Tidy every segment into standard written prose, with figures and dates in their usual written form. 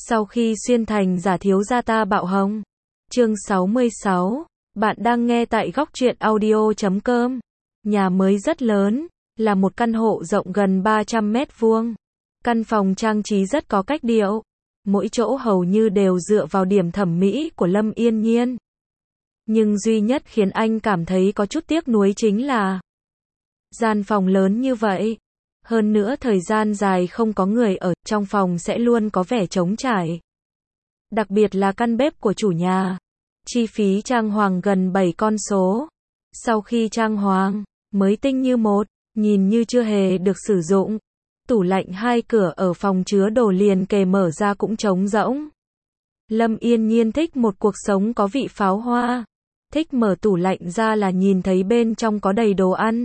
Sau khi xuyên thành giả thiếu gia ta bạo hồng. Chương 66. Bạn đang nghe tại góc truyện audio.com. Nhà mới rất lớn, là một căn hộ rộng gần 300 mét vuông. Căn phòng trang trí rất có cách điệu. Mỗi chỗ hầu như đều dựa vào điểm thẩm mỹ của Lâm Yên Nhiên. Nhưng duy nhất khiến anh cảm thấy có chút tiếc nuối chính là gian phòng lớn như vậy. Hơn nữa thời gian dài không có người ở, trong phòng sẽ luôn có vẻ trống trải. Đặc biệt là căn bếp của chủ nhà. Chi phí trang hoàng gần 7 con số. Sau khi trang hoàng, mới tinh như một, nhìn như chưa hề được sử dụng. Tủ lạnh hai cửa ở phòng chứa đồ liền kề mở ra cũng trống rỗng. Lâm Yên Nhiên thích một cuộc sống có vị pháo hoa. Thích mở tủ lạnh ra là nhìn thấy bên trong có đầy đồ ăn.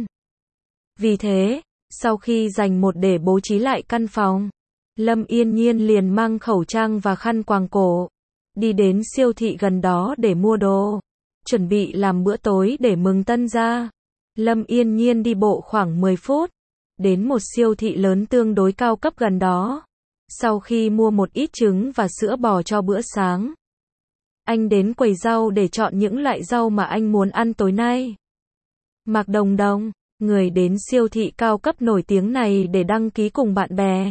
Vì thế, sau khi dành một để bố trí lại căn phòng, Lâm Yên Nhiên liền mang khẩu trang và khăn quàng cổ, đi đến siêu thị gần đó để mua đồ, chuẩn bị làm bữa tối để mừng tân gia. Lâm Yên Nhiên đi bộ khoảng 10 phút, đến một siêu thị lớn tương đối cao cấp gần đó. Sau khi mua một ít trứng và sữa bò cho bữa sáng, anh đến quầy rau để chọn những loại rau mà anh muốn ăn tối nay. Mạc Đồng Đồng, người đến siêu thị cao cấp nổi tiếng này để đăng ký cùng bạn bè.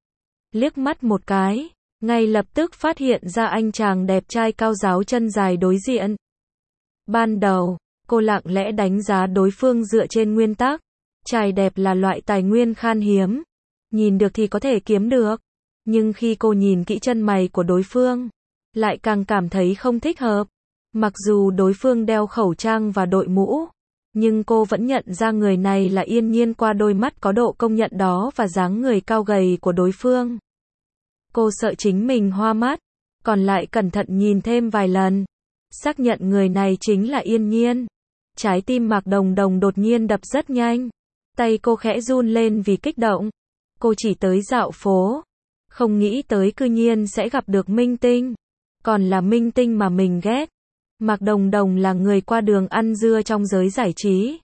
Liếc mắt một cái, ngay lập tức phát hiện ra anh chàng đẹp trai cao ráo chân dài đối diện. Ban đầu, cô lặng lẽ đánh giá đối phương dựa trên nguyên tắc, trai đẹp là loại tài nguyên khan hiếm, nhìn được thì có thể kiếm được. Nhưng khi cô nhìn kỹ chân mày của đối phương, lại càng cảm thấy không thích hợp. Mặc dù đối phương đeo khẩu trang và đội mũ, nhưng cô vẫn nhận ra người này là Yên Nhiên qua đôi mắt có độ công nhận đó và dáng người cao gầy của đối phương. Cô sợ chính mình hoa mắt, còn lại cẩn thận nhìn thêm vài lần, xác nhận người này chính là Yên Nhiên. Trái tim Mạc Đồng Đồng đột nhiên đập rất nhanh, tay cô khẽ run lên vì kích động. Cô chỉ tới dạo phố, không nghĩ tới cư nhiên sẽ gặp được minh tinh, còn là minh tinh mà mình ghét. Mạc Đồng Đồng là người qua đường ăn dưa trong giới giải trí,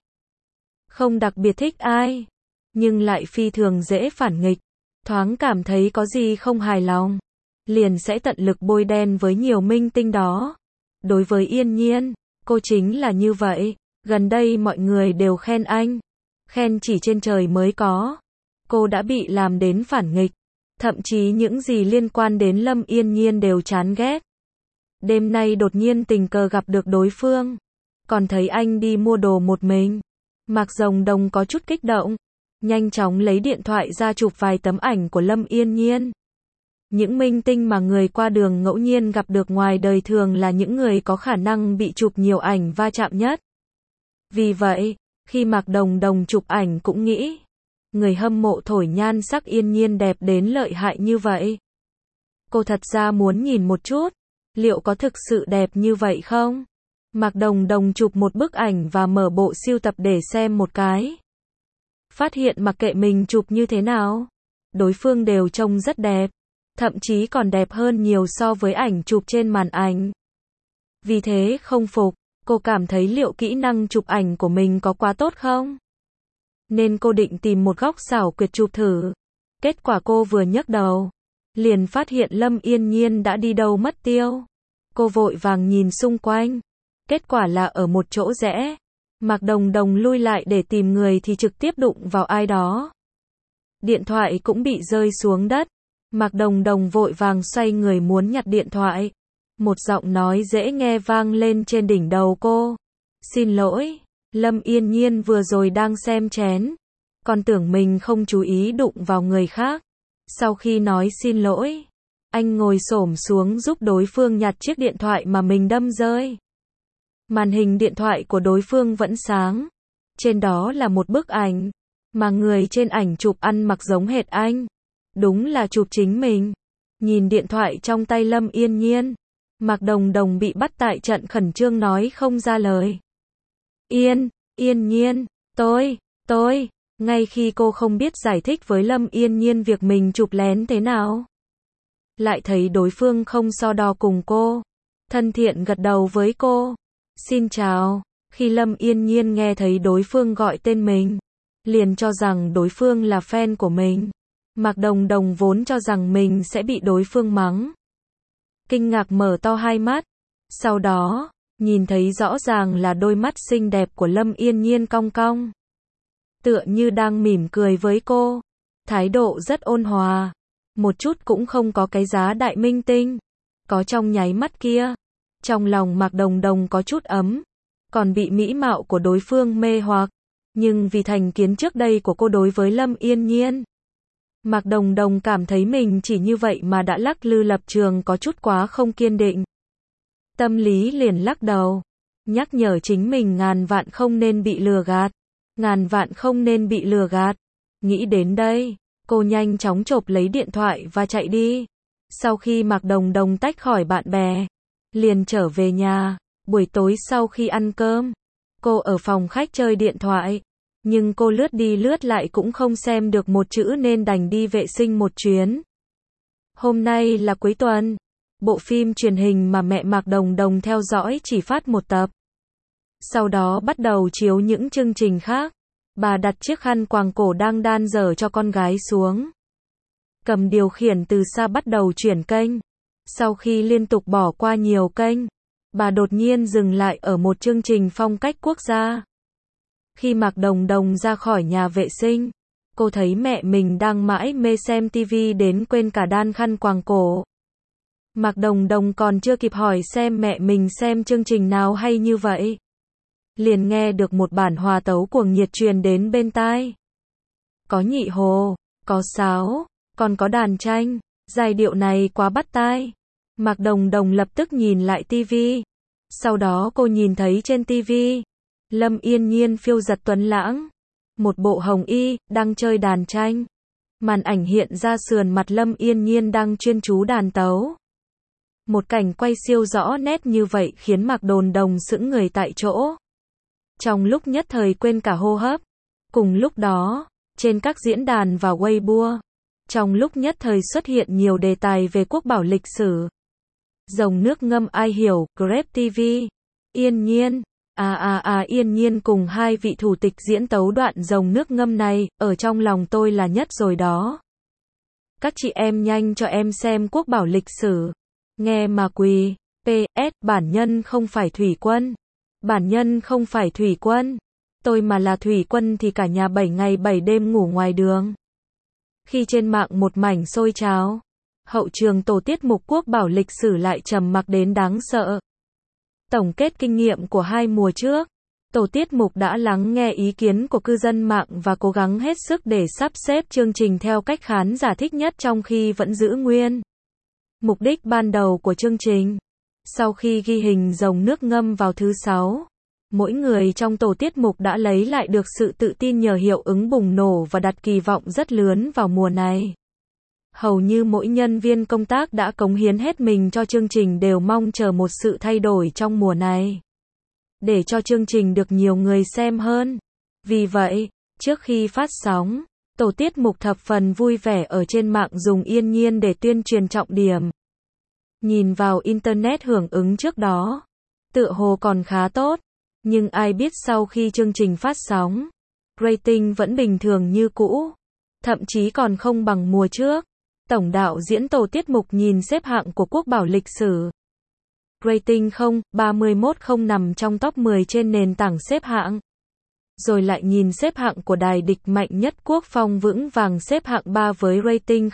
không đặc biệt thích ai, nhưng lại phi thường dễ phản nghịch. Thoáng cảm thấy có gì không hài lòng, liền sẽ tận lực bôi đen với nhiều minh tinh đó. Đối với Yên Nhiên, cô chính là như vậy. Gần đây mọi người đều khen anh, khen chỉ trên trời mới có. Cô đã bị làm đến phản nghịch, thậm chí những gì liên quan đến Lâm Yên Nhiên đều chán ghét. Đêm nay đột nhiên tình cờ gặp được đối phương, còn thấy anh đi mua đồ một mình. Mạc Đồng Đồng có chút kích động, nhanh chóng lấy điện thoại ra chụp vài tấm ảnh của Lâm Yên Nhiên. Những minh tinh mà người qua đường ngẫu nhiên gặp được ngoài đời thường là những người có khả năng bị chụp nhiều ảnh va chạm nhất. Vì vậy, khi Mạc Đồng Đồng chụp ảnh cũng nghĩ, người hâm mộ thổi nhan sắc Yên Nhiên đẹp đến lợi hại như vậy. Cô thật ra muốn nhìn một chút, liệu có thực sự đẹp như vậy không? Mạc Đồng Đồng chụp một bức ảnh và mở bộ sưu tập để xem một cái. Phát hiện mặc kệ mình chụp như thế nào, đối phương đều trông rất đẹp, thậm chí còn đẹp hơn nhiều so với ảnh chụp trên màn ảnh. Vì thế không phục, cô cảm thấy liệu kỹ năng chụp ảnh của mình có quá tốt không? Nên cô định tìm một góc xảo quyệt chụp thử. Kết quả cô vừa nhấc đầu, liền phát hiện Lâm Yên Nhiên đã đi đâu mất tiêu. Cô vội vàng nhìn xung quanh, kết quả là ở một chỗ rẽ. Mạc Đồng Đồng lui lại để tìm người thì trực tiếp đụng vào ai đó. Điện thoại cũng bị rơi xuống đất. Mạc Đồng Đồng vội vàng xoay người muốn nhặt điện thoại. Một giọng nói dễ nghe vang lên trên đỉnh đầu cô. Xin lỗi, Lâm Yên Nhiên vừa rồi đang xem chén, còn tưởng mình không chú ý đụng vào người khác. Sau khi nói xin lỗi, anh ngồi xổm xuống giúp đối phương nhặt chiếc điện thoại mà mình đâm rơi. Màn hình điện thoại của đối phương vẫn sáng. Trên đó là một bức ảnh, mà người trên ảnh chụp ăn mặc giống hệt anh. Đúng là chụp chính mình. Nhìn điện thoại trong tay Lâm Yên Nhiên, Mạc Đồng Đồng bị bắt tại trận khẩn trương nói không ra lời. Yên Nhiên, tôi, ngay khi cô không biết giải thích với Lâm Yên Nhiên việc mình chụp lén thế nào, lại thấy đối phương không so đo cùng cô, thân thiện gật đầu với cô. Xin chào. Khi Lâm Yên Nhiên nghe thấy đối phương gọi tên mình, liền cho rằng đối phương là fan của mình. Mạc Đồng Đồng vốn cho rằng mình sẽ bị đối phương mắng, kinh ngạc mở to hai mắt. Sau đó, nhìn thấy rõ ràng là đôi mắt xinh đẹp của Lâm Yên Nhiên cong cong. Tựa như đang mỉm cười với cô. Thái độ rất ôn hòa. Một chút cũng không có cái giá đại minh tinh. Có trong nháy mắt kia. Trong lòng Mạc Đồng Đồng có chút ấm. Còn bị mỹ mạo của đối phương mê hoặc. Nhưng vì thành kiến trước đây của cô đối với Lâm Yên Nhiên. Mạc Đồng Đồng cảm thấy mình chỉ như vậy mà đã lắc lư lập trường có chút quá không kiên định. Tâm lý liền lắc đầu. Nhắc nhở chính mình ngàn vạn không nên bị lừa gạt. Ngàn vạn không nên bị lừa gạt. Nghĩ đến đây, cô nhanh chóng chộp lấy điện thoại và chạy đi. Sau khi Mạc Đồng Đồng tách khỏi bạn bè, liền trở về nhà. Buổi tối sau khi ăn cơm, cô ở phòng khách chơi điện thoại. Nhưng cô lướt đi lướt lại cũng không xem được một chữ nên đành đi vệ sinh một chuyến. Hôm nay là cuối tuần. Bộ phim truyền hình mà mẹ Mạc Đồng Đồng theo dõi chỉ phát một tập. Sau đó bắt đầu chiếu những chương trình khác. Bà đặt chiếc khăn quàng cổ đang đan dở cho con gái xuống. Cầm điều khiển từ xa bắt đầu chuyển kênh. Sau khi liên tục bỏ qua nhiều kênh, bà đột nhiên dừng lại ở một chương trình phong cách quốc gia. Khi Mạc Đồng Đồng ra khỏi nhà vệ sinh, cô thấy mẹ mình đang mãi mê xem TV đến quên cả đan khăn quàng cổ. Mạc Đồng Đồng còn chưa kịp hỏi xem mẹ mình xem chương trình nào hay như vậy. Liền nghe được một bản hòa tấu cuồng nhiệt truyền đến bên tai. Có nhị hồ, có sáo, còn có đàn tranh, giai điệu này quá bắt tai. Mạc Đồng Đồng lập tức nhìn lại TV. Sau đó cô nhìn thấy trên TV, Lâm Yên Nhiên phiêu giật tuấn lãng. Một bộ hồng y, đang chơi đàn tranh. Màn ảnh hiện ra sườn mặt Lâm Yên Nhiên đang chuyên chú đàn tấu. Một cảnh quay siêu rõ nét như vậy khiến Mạc Đồng Đồng sững người tại chỗ. Trong lúc nhất thời quên cả hô hấp. Cùng lúc đó, trên các diễn đàn và Weibo, trong lúc nhất thời xuất hiện nhiều đề tài về quốc bảo lịch sử. Rồng nước ngâm ai hiểu, Grab TV, Yên Nhiên, Yên Nhiên cùng hai vị thủ tịch diễn tấu đoạn rồng nước ngâm này, ở trong lòng tôi là nhất rồi đó. Các chị em nhanh cho em xem quốc bảo lịch sử. Nghe mà quỳ. PS, bản nhân không phải thủy quân. Bản nhân không phải thủy quân. Tôi mà là thủy quân thì cả nhà 7 ngày 7 đêm ngủ ngoài đường. Khi trên mạng một mảnh sôi trào, hậu trường tổ tiết mục quốc bảo lịch sử lại trầm mặc đến đáng sợ. Tổng kết kinh nghiệm của 2 mùa trước, tổ tiết mục đã lắng nghe ý kiến của cư dân mạng và cố gắng hết sức để sắp xếp chương trình theo cách khán giả thích nhất trong khi vẫn giữ nguyên mục đích ban đầu của chương trình. Sau khi ghi hình rồng nước ngâm vào thứ 6, mỗi người trong tổ tiết mục đã lấy lại được sự tự tin nhờ hiệu ứng bùng nổ và đặt kỳ vọng rất lớn vào mùa này. Hầu như mỗi nhân viên công tác đã cống hiến hết mình cho chương trình đều mong chờ một sự thay đổi trong mùa này. Để cho chương trình được nhiều người xem hơn. Vì vậy, trước khi phát sóng, tổ tiết mục thập phần vui vẻ ở trên mạng dùng Yên Nhiên để tuyên truyền trọng điểm. Nhìn vào Internet hưởng ứng trước đó, tựa hồ còn khá tốt. Nhưng ai biết sau khi chương trình phát sóng, rating vẫn bình thường như cũ. Thậm chí còn không bằng mùa trước. Tổng đạo diễn tổ tiết mục nhìn xếp hạng của quốc bảo lịch sử. Rating 31 không nằm trong top 10 trên nền tảng xếp hạng. Rồi lại nhìn xếp hạng của đài địch mạnh nhất Quốc Phong vững vàng xếp hạng 3 với rating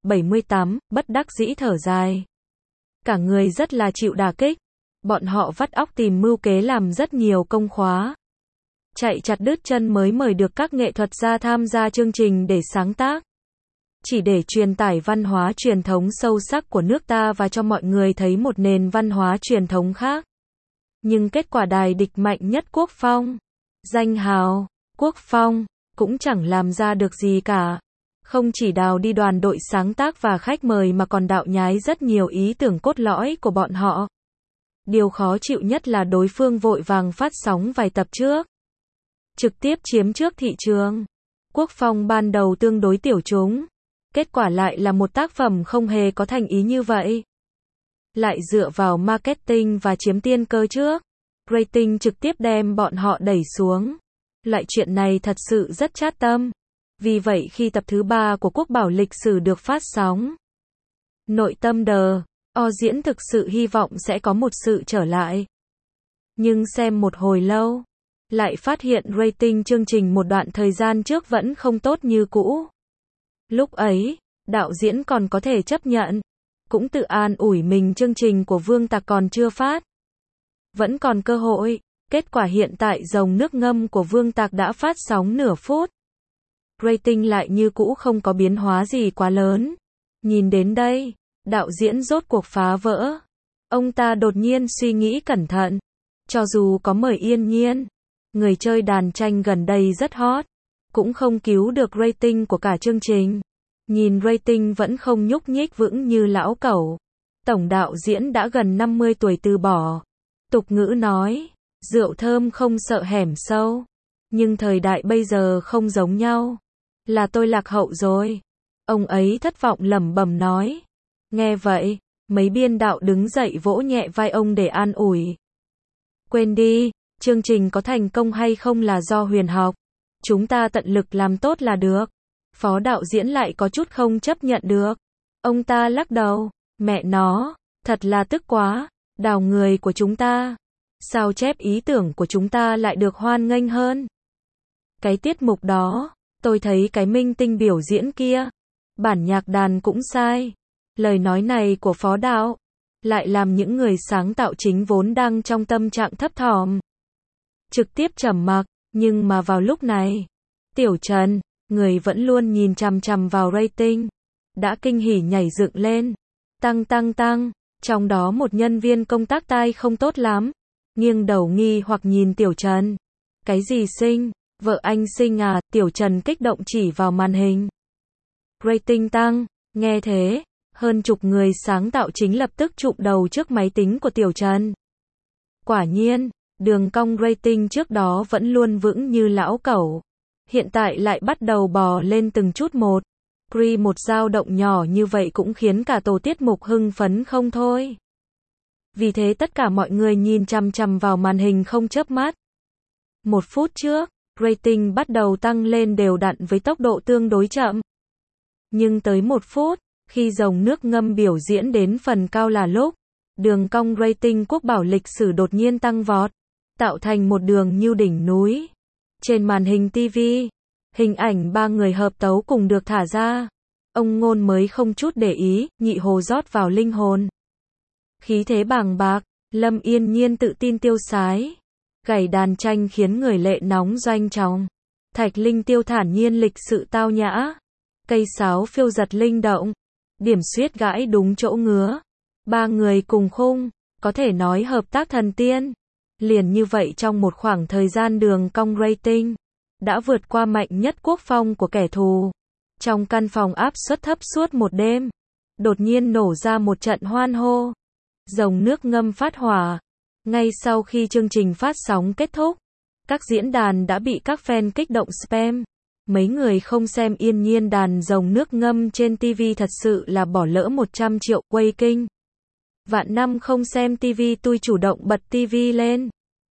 78, bất đắc dĩ thở dài. Cả người rất là chịu đả kích. Bọn họ vắt óc tìm mưu kế làm rất nhiều công khóa. Chạy chặt đứt chân mới mời được các nghệ thuật gia tham gia chương trình để sáng tác. Chỉ để truyền tải văn hóa truyền thống sâu sắc của nước ta và cho mọi người thấy một nền văn hóa truyền thống khác. Nhưng kết quả đài địch mạnh nhất Quốc Phong, danh hào, Quốc Phong, cũng chẳng làm ra được gì cả. Không chỉ đào đi đoàn đội sáng tác và khách mời mà còn đạo nhái rất nhiều ý tưởng cốt lõi của bọn họ. Điều khó chịu nhất là đối phương vội vàng phát sóng vài tập trước. Trực tiếp chiếm trước thị trường. Quốc Phong ban đầu tương đối tiểu chúng. Kết quả lại là một tác phẩm không hề có thành ý như vậy. Lại dựa vào marketing và chiếm tiên cơ trước. Rating trực tiếp đem bọn họ đẩy xuống. Loại chuyện này thật sự rất chát tâm. Vì vậy khi tập thứ 3 của quốc bảo lịch sử được phát sóng, nội tâm đờ, Diễn thực sự hy vọng sẽ có một sự trở lại. Nhưng xem một hồi lâu, lại phát hiện rating chương trình một đoạn thời gian trước vẫn không tốt như cũ. Lúc ấy, đạo diễn còn có thể chấp nhận, cũng tự an ủi mình chương trình của Vương Tạc còn chưa phát. Vẫn còn cơ hội, kết quả hiện tại Rồng Nước Ngâm của Vương Tạc đã phát sóng nửa phút. Rating lại như cũ không có biến hóa gì quá lớn. Nhìn đến đây, đạo diễn rốt cuộc phá vỡ. Ông ta đột nhiên suy nghĩ cẩn thận. Cho dù có mời Yên Nhiên, người chơi đàn tranh gần đây rất hot, cũng không cứu được rating của cả chương trình. Nhìn rating vẫn không nhúc nhích vững như lão cẩu. Tổng đạo diễn đã gần 50 tuổi từ bỏ. Tục ngữ nói, rượu thơm không sợ hẻm sâu. Nhưng thời đại bây giờ không giống nhau. Là tôi lạc hậu rồi. Ông ấy thất vọng lẩm bẩm nói. Nghe vậy, mấy biên đạo đứng dậy vỗ nhẹ vai ông để an ủi. Quên đi, chương trình có thành công hay không là do huyền học. Chúng ta tận lực làm tốt là được. Phó đạo diễn lại có chút không chấp nhận được. Ông ta lắc đầu. Mẹ nó, thật là tức quá. Đào người của chúng ta. Sao chép ý tưởng của chúng ta lại được hoan nghênh hơn? Cái tiết mục đó, tôi thấy cái minh tinh biểu diễn kia. Bản nhạc đàn cũng sai. Lời nói này của phó đạo lại làm những người sáng tạo chính vốn đang trong tâm trạng thấp thỏm trực tiếp trầm mặc. Nhưng mà vào lúc này, Tiểu Trần, người vẫn luôn nhìn chằm chằm vào rating, đã kinh hỉ nhảy dựng lên. Tăng tăng tăng. Trong đó một nhân viên công tác tai không tốt lắm, nghiêng đầu nghi hoặc nhìn Tiểu Trần. Cái gì sinh? Vợ anh sinh à? Tiểu Trần kích động chỉ vào màn hình. Rating tăng. Nghe thế, hơn chục người sáng tạo chính lập tức chụm đầu trước máy tính của Tiểu Trần. Quả nhiên, đường cong rating trước đó vẫn luôn vững như lão cẩu. Hiện tại lại bắt đầu bò lên từng chút một. Một dao động nhỏ như vậy cũng khiến cả tổ tiết mục hưng phấn không thôi. Vì thế tất cả mọi người nhìn chằm chằm vào màn hình không chớp mắt. 1 phút trước, rating bắt đầu tăng lên đều đặn với tốc độ tương đối chậm. Nhưng tới 1 phút, khi Rồng Nước Ngâm biểu diễn đến phần cao là lúc, đường cong rating quốc bảo lịch sử đột nhiên tăng vọt, tạo thành một đường như đỉnh núi. Trên màn hình TV, hình ảnh 3 người hợp tấu cùng được thả ra. Ông Ngôn mới không chút để ý, nhị hồ rót vào linh hồn. Khí thế bàng bạc, Lâm Yên Nhiên tự tin tiêu sái. Gảy đàn tranh khiến người lệ nóng doanh trọng. Thạch Linh Tiêu thản nhiên lịch sự tao nhã. Cây sáo phiêu giật linh động. Điểm xuyết gãi đúng chỗ ngứa. 3 người cùng khung, có thể nói hợp tác thần tiên. Liền như vậy trong một khoảng thời gian đường cong rating đã vượt qua mạnh nhất quốc phong của kẻ thù. Trong căn phòng áp suất thấp suốt một đêm, đột nhiên nổ ra một trận hoan hô. Rồng Nước Ngâm phát hỏa. Ngay sau khi chương trình phát sóng kết thúc, các diễn đàn đã bị các fan kích động spam. Mấy người không xem Yên Nhiên đàn Rồng Nước Ngâm trên TV thật sự là bỏ lỡ 100 triệu quay kinh. Vạn năm không xem TV tôi chủ động bật TV lên.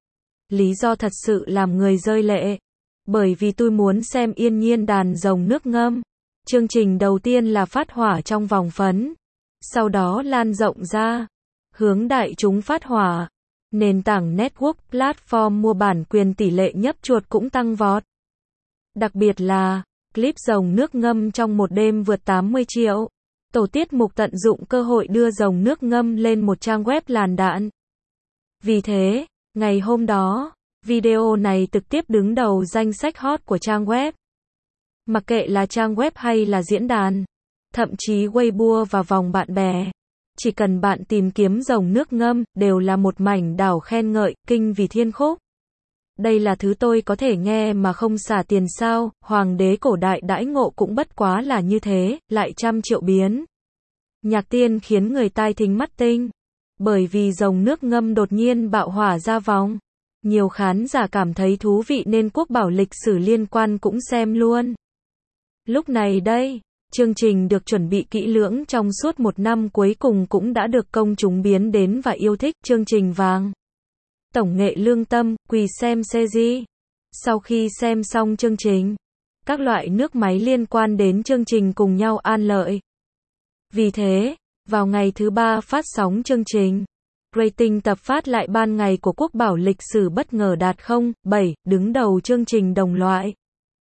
Lý do thật sự làm người rơi lệ. Bởi vì tôi muốn xem Yên Nhiên đàn Rồng Nước Ngâm. Chương trình đầu tiên là phát hỏa trong vòng phấn. Sau đó lan rộng ra. Hướng đại chúng phát hỏa. Nền tảng network platform mua bản quyền tỷ lệ nhấp chuột cũng tăng vọt. Đặc biệt là, clip Rồng Nước Ngâm trong một đêm vượt 80 triệu. Tổ tiết mục tận dụng cơ hội đưa Rồng Nước Ngâm lên một trang web làn đạn. Vì thế, ngày hôm đó, video này trực tiếp đứng đầu danh sách hot của trang web. Mặc kệ là trang web hay là diễn đàn, thậm chí Weibo và vòng bạn bè. Chỉ cần bạn tìm kiếm Rồng Nước Ngâm, đều là một mảnh đảo khen ngợi, kinh vì thiên khúc. Đây là thứ tôi có thể nghe mà không xả tiền sao, hoàng đế cổ đại đãi ngộ cũng bất quá là như thế, lại trăm triệu biến. Nhạc tiên khiến người tai thính mắt tinh. Bởi vì Rồng Nước Ngâm đột nhiên bạo hỏa ra vòng. Nhiều khán giả cảm thấy thú vị nên quốc bảo lịch sử liên quan cũng xem luôn. Lúc này đây, chương trình được chuẩn bị kỹ lưỡng trong suốt một năm cuối cùng cũng đã được công chúng biến đến và yêu thích. Chương trình vàng. Tổng nghệ lương tâm, quỳ xem series. Sau khi xem xong chương trình, các loại nước máy liên quan đến chương trình cùng nhau an lợi. Vì thế, Vào ngày thứ 3 phát sóng chương trình, rating tập phát lại ban ngày của Quốc Bảo lịch sử bất ngờ đạt 0,7, đứng đầu chương trình đồng loại.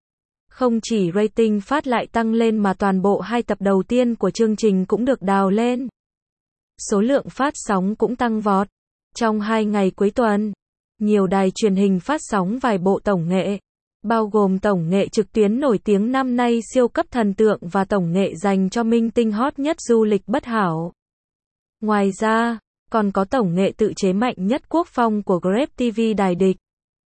Không chỉ rating phát lại tăng lên mà toàn bộ 2 tập đầu tiên của chương trình cũng được đào lên. Số lượng phát sóng cũng tăng vọt. Trong 2 ngày cuối tuần, nhiều đài truyền hình phát sóng vài bộ tổng nghệ, bao gồm tổng nghệ trực tuyến nổi tiếng năm nay siêu cấp thần tượng và tổng nghệ dành cho minh tinh hot nhất du lịch bất hảo. Ngoài ra, còn có tổng nghệ tự chế mạnh nhất quốc phong của Grab TV đài địch.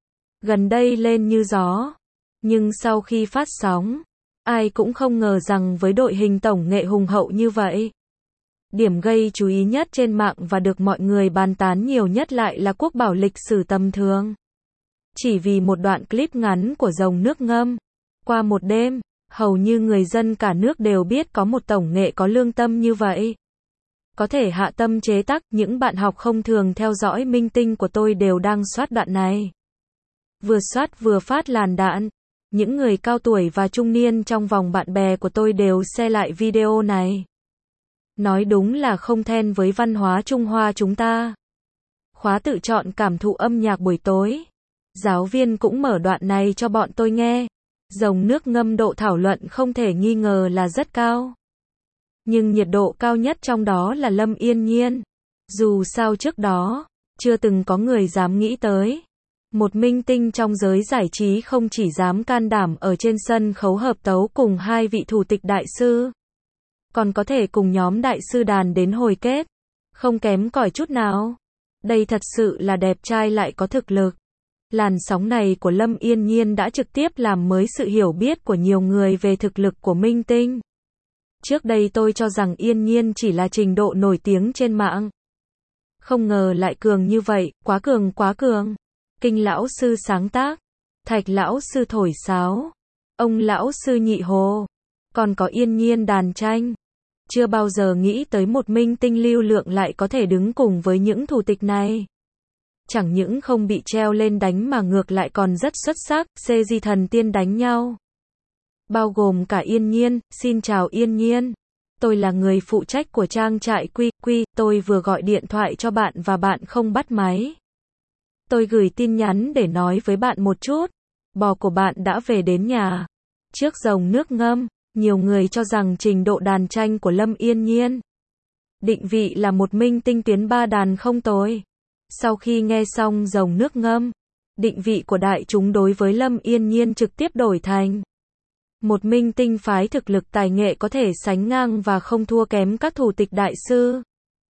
Gần đây lên như gió. Nhưng sau khi phát sóng, ai cũng không ngờ rằng với đội hình tổng nghệ hùng hậu như vậy. Điểm gây chú ý nhất trên mạng và được mọi người bàn tán nhiều nhất lại là Quốc Bảo lịch sử tầm thường. Chỉ vì một đoạn clip ngắn của Rồng Nước Ngâm. Qua một đêm, hầu như người dân cả nước đều biết có một tổng nghệ có lương tâm như vậy. Có thể hạ tâm chế tác, những bạn học không thường theo dõi minh tinh của tôi đều đang soát đoạn này. Vừa soát vừa phát làn đạn. Những người cao tuổi và trung niên trong vòng bạn bè của tôi đều share lại video này. Nói đúng là không then với văn hóa Trung Hoa chúng ta. Khóa tự chọn cảm thụ âm nhạc buổi tối. Giáo viên cũng mở đoạn này cho bọn tôi nghe. Rồng Nước Ngâm độ thảo luận không thể nghi ngờ là rất cao. Nhưng nhiệt độ cao nhất trong đó là Lâm Yên Nhiên. Dù sao trước đó, chưa từng có người dám nghĩ tới. Một minh tinh trong giới giải trí không chỉ dám can đảm ở trên sân khấu hợp tấu cùng 2 vị thủ tịch đại sư. Còn có thể cùng nhóm đại sư đàn đến hồi kết. Không kém cỏi chút nào. Đây thật sự là đẹp trai lại có thực lực. Làn sóng này của Lâm Yên Nhiên đã trực tiếp làm mới sự hiểu biết của nhiều người về thực lực của minh tinh. Trước đây tôi cho rằng Yên Nhiên chỉ là trình độ nổi tiếng trên mạng. Không ngờ lại cường như vậy, quá cường quá cường. Kinh lão sư sáng tác, Thạch lão sư thổi sáo, ông lão sư nhị hồ, còn có Yên Nhiên đàn tranh. Chưa bao giờ nghĩ tới một minh tinh lưu lượng lại có thể đứng cùng với những thủ tịch này. Chẳng những không bị treo lên đánh mà ngược lại còn rất xuất sắc, CG thần tiên đánh nhau. Bao gồm cả Yên Nhiên. Xin chào Yên Nhiên. Tôi là người phụ trách của trang trại QQ, tôi vừa gọi điện thoại cho bạn và bạn không bắt máy. Tôi gửi tin nhắn để nói với bạn một chút. Bò của bạn đã về đến nhà. Trước Rồng Nước Ngâm, nhiều người cho rằng trình độ đàn tranh của Lâm Yên Nhiên định vị là một minh tinh tuyến 3 đàn không tồi. Sau khi nghe xong Rồng Nước Ngâm, định vị của đại chúng đối với Lâm Yên Nhiên trực tiếp đổi thành một minh tinh phái thực lực tài nghệ có thể sánh ngang và không thua kém các thủ tịch đại sư.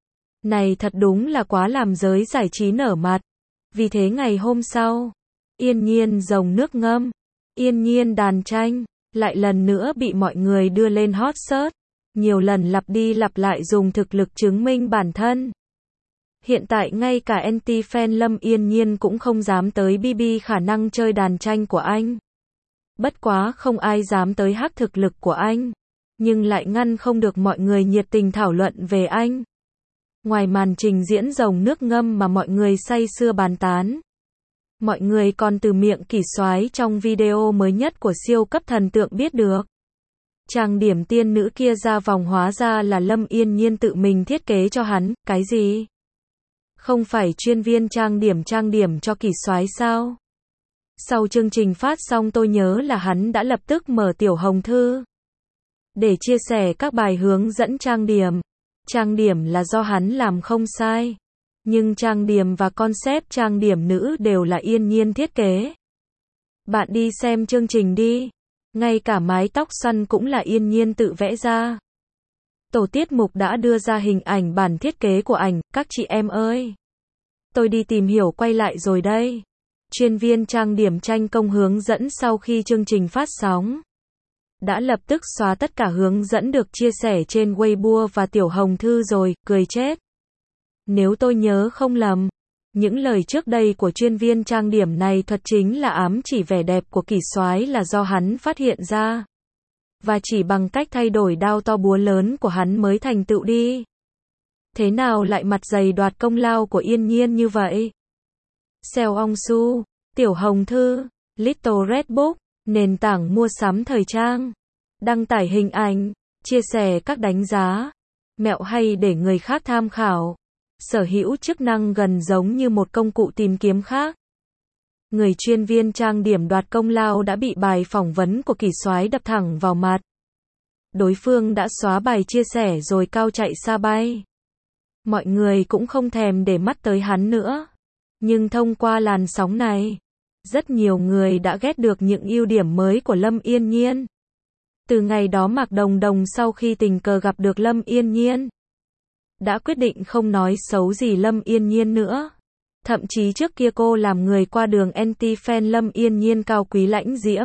Này thật đúng là quá làm giới giải trí nở mặt. Vì thế ngày hôm sau, Yên Nhiên Rồng Nước Ngâm, Yên Nhiên đàn tranh, lại lần nữa bị mọi người đưa lên hot search. Nhiều lần lặp đi lặp lại dùng thực lực chứng minh bản thân. Hiện tại ngay cả anti-fan Lâm Yên Nhiên cũng không dám tới BB khả năng chơi đàn tranh của anh. Bất quá không ai dám tới hack thực lực của anh. Nhưng lại ngăn không được mọi người nhiệt tình thảo luận về anh. Ngoài màn trình diễn Rồng Nước Ngâm mà mọi người say sưa bàn tán, mọi người còn từ miệng Kỷ Soái trong video mới nhất của siêu cấp thần tượng biết được. Trang điểm tiên nữ kia ra vòng hóa ra là Lâm Yên Nhiên tự mình thiết kế cho hắn, cái gì? Không phải chuyên viên trang điểm cho Kỷ Soái sao? Sau chương trình phát xong tôi nhớ là hắn đã lập tức mở tiểu hồng thư để chia sẻ các bài hướng dẫn trang điểm. Trang điểm là do hắn làm không sai. Nhưng trang điểm và concept trang điểm nữ đều là Yên Nhiên thiết kế. Bạn đi xem chương trình đi. Ngay cả mái tóc xoăn cũng là Yên Nhiên tự vẽ ra. Tổ tiết mục đã đưa ra hình ảnh bản thiết kế của ảnh, các chị em ơi. Tôi đi tìm hiểu quay lại rồi đây. Chuyên viên trang điểm tranh công hướng dẫn sau khi chương trình phát sóng đã lập tức xóa tất cả hướng dẫn được chia sẻ trên Weibo và tiểu hồng thư rồi, cười chết. Nếu tôi nhớ không lầm, những lời trước đây của chuyên viên trang điểm này thuật chính là ám chỉ vẻ đẹp của Kỷ Soái là do hắn phát hiện ra. Và chỉ bằng cách thay đổi đao to búa lớn của hắn mới thành tựu đi. Thế nào lại mặt dày đoạt công lao của Yên Nhiên như vậy? Seo Ong Su, tiểu hồng thư, Little Red Book, nền tảng mua sắm thời trang, đăng tải hình ảnh, chia sẻ các đánh giá. mẹo hay để người khác tham khảo. Sở hữu chức năng gần giống như một công cụ tìm kiếm khác. Người chuyên viên trang điểm đoạt công lao đã bị bài phỏng vấn của Kỳ Soái đập thẳng vào mặt. Đối phương đã xóa bài chia sẻ rồi cao chạy xa bay. Mọi người cũng không thèm để mắt tới hắn nữa. Nhưng thông qua làn sóng này, rất nhiều người đã ghét được những ưu điểm mới của Lâm Yên Nhiên. Từ ngày đó Mạc Đồng Đồng sau khi tình cờ gặp được Lâm Yên Nhiên, đã quyết định không nói xấu gì Lâm Yên Nhiên nữa. Thậm chí trước kia cô làm người qua đường anti-fan Lâm Yên Nhiên cao quý lãnh diễm.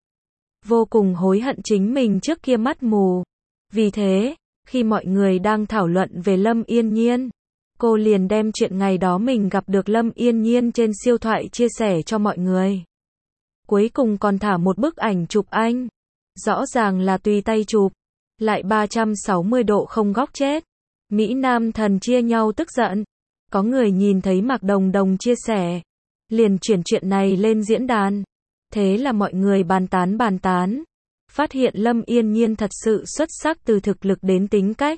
Vô cùng hối hận chính mình trước kia mắt mù. Vì thế, khi mọi người đang thảo luận về Lâm Yên Nhiên, cô liền đem chuyện ngày đó mình gặp được Lâm Yên Nhiên trên siêu thoại chia sẻ cho mọi người. Cuối cùng còn thả một bức ảnh chụp anh. Rõ ràng là tùy tay chụp, lại 360 độ không góc chết. Mỹ Nam thần chia nhau tức giận. Có người nhìn thấy Mạc Đồng Đồng chia sẻ, liền chuyển chuyện này lên diễn đàn. Thế là mọi người bàn tán. Phát hiện Lâm Yên Nhiên thật sự xuất sắc từ thực lực đến tính cách.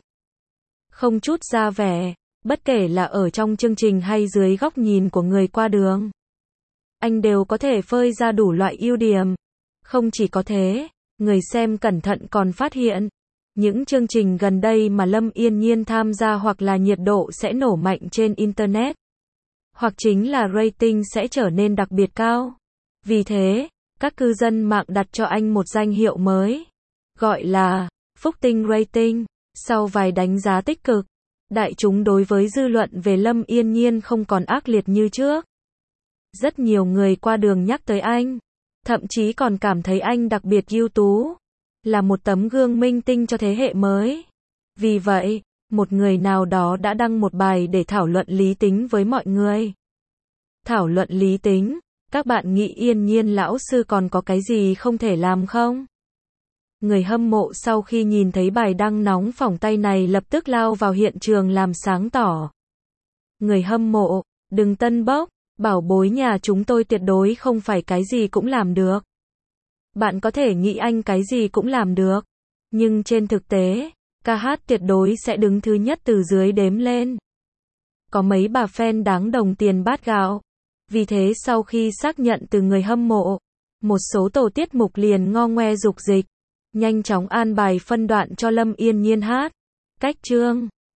Không chút ra vẻ, bất kể là ở trong chương trình hay dưới góc nhìn của người qua đường. Anh đều có thể phơi ra đủ loại ưu điểm. Không chỉ có thế, người xem cẩn thận còn phát hiện, những chương trình gần đây mà Lâm Yên Nhiên tham gia hoặc là nhiệt độ sẽ nổ mạnh trên Internet, hoặc chính là rating sẽ trở nên đặc biệt cao. Vì thế, các cư dân mạng đặt cho anh một danh hiệu mới, gọi là Phúc Tinh Rating. Sau vài đánh giá tích cực, đại chúng đối với dư luận về Lâm Yên Nhiên không còn ác liệt như trước. Rất nhiều người qua đường nhắc tới anh, thậm chí còn cảm thấy anh đặc biệt ưu tú, là một tấm gương minh tinh cho thế hệ mới. Vì vậy, một người nào đó đã đăng một bài để thảo luận lý tính với mọi người. Thảo luận lý tính, các bạn nghĩ Yên Nhiên lão sư còn có cái gì không thể làm không? Người hâm mộ sau khi nhìn thấy bài đăng nóng phỏng tay này lập tức lao vào hiện trường làm sáng tỏ. Người hâm mộ, đừng tân bốc, bảo bối nhà chúng tôi tuyệt đối không phải cái gì cũng làm được. Bạn có thể nghĩ anh cái gì cũng làm được, nhưng trên thực tế, ca hát tuyệt đối sẽ đứng thứ nhất từ dưới đếm lên. Có mấy bà fan đáng đồng tiền bát gạo. Vì thế sau khi xác nhận từ người hâm mộ, một số tổ tiết mục liền ngo ngoe dục dịch, nhanh chóng an bài phân đoạn cho Lâm Yên Nhiên hát. Cách chương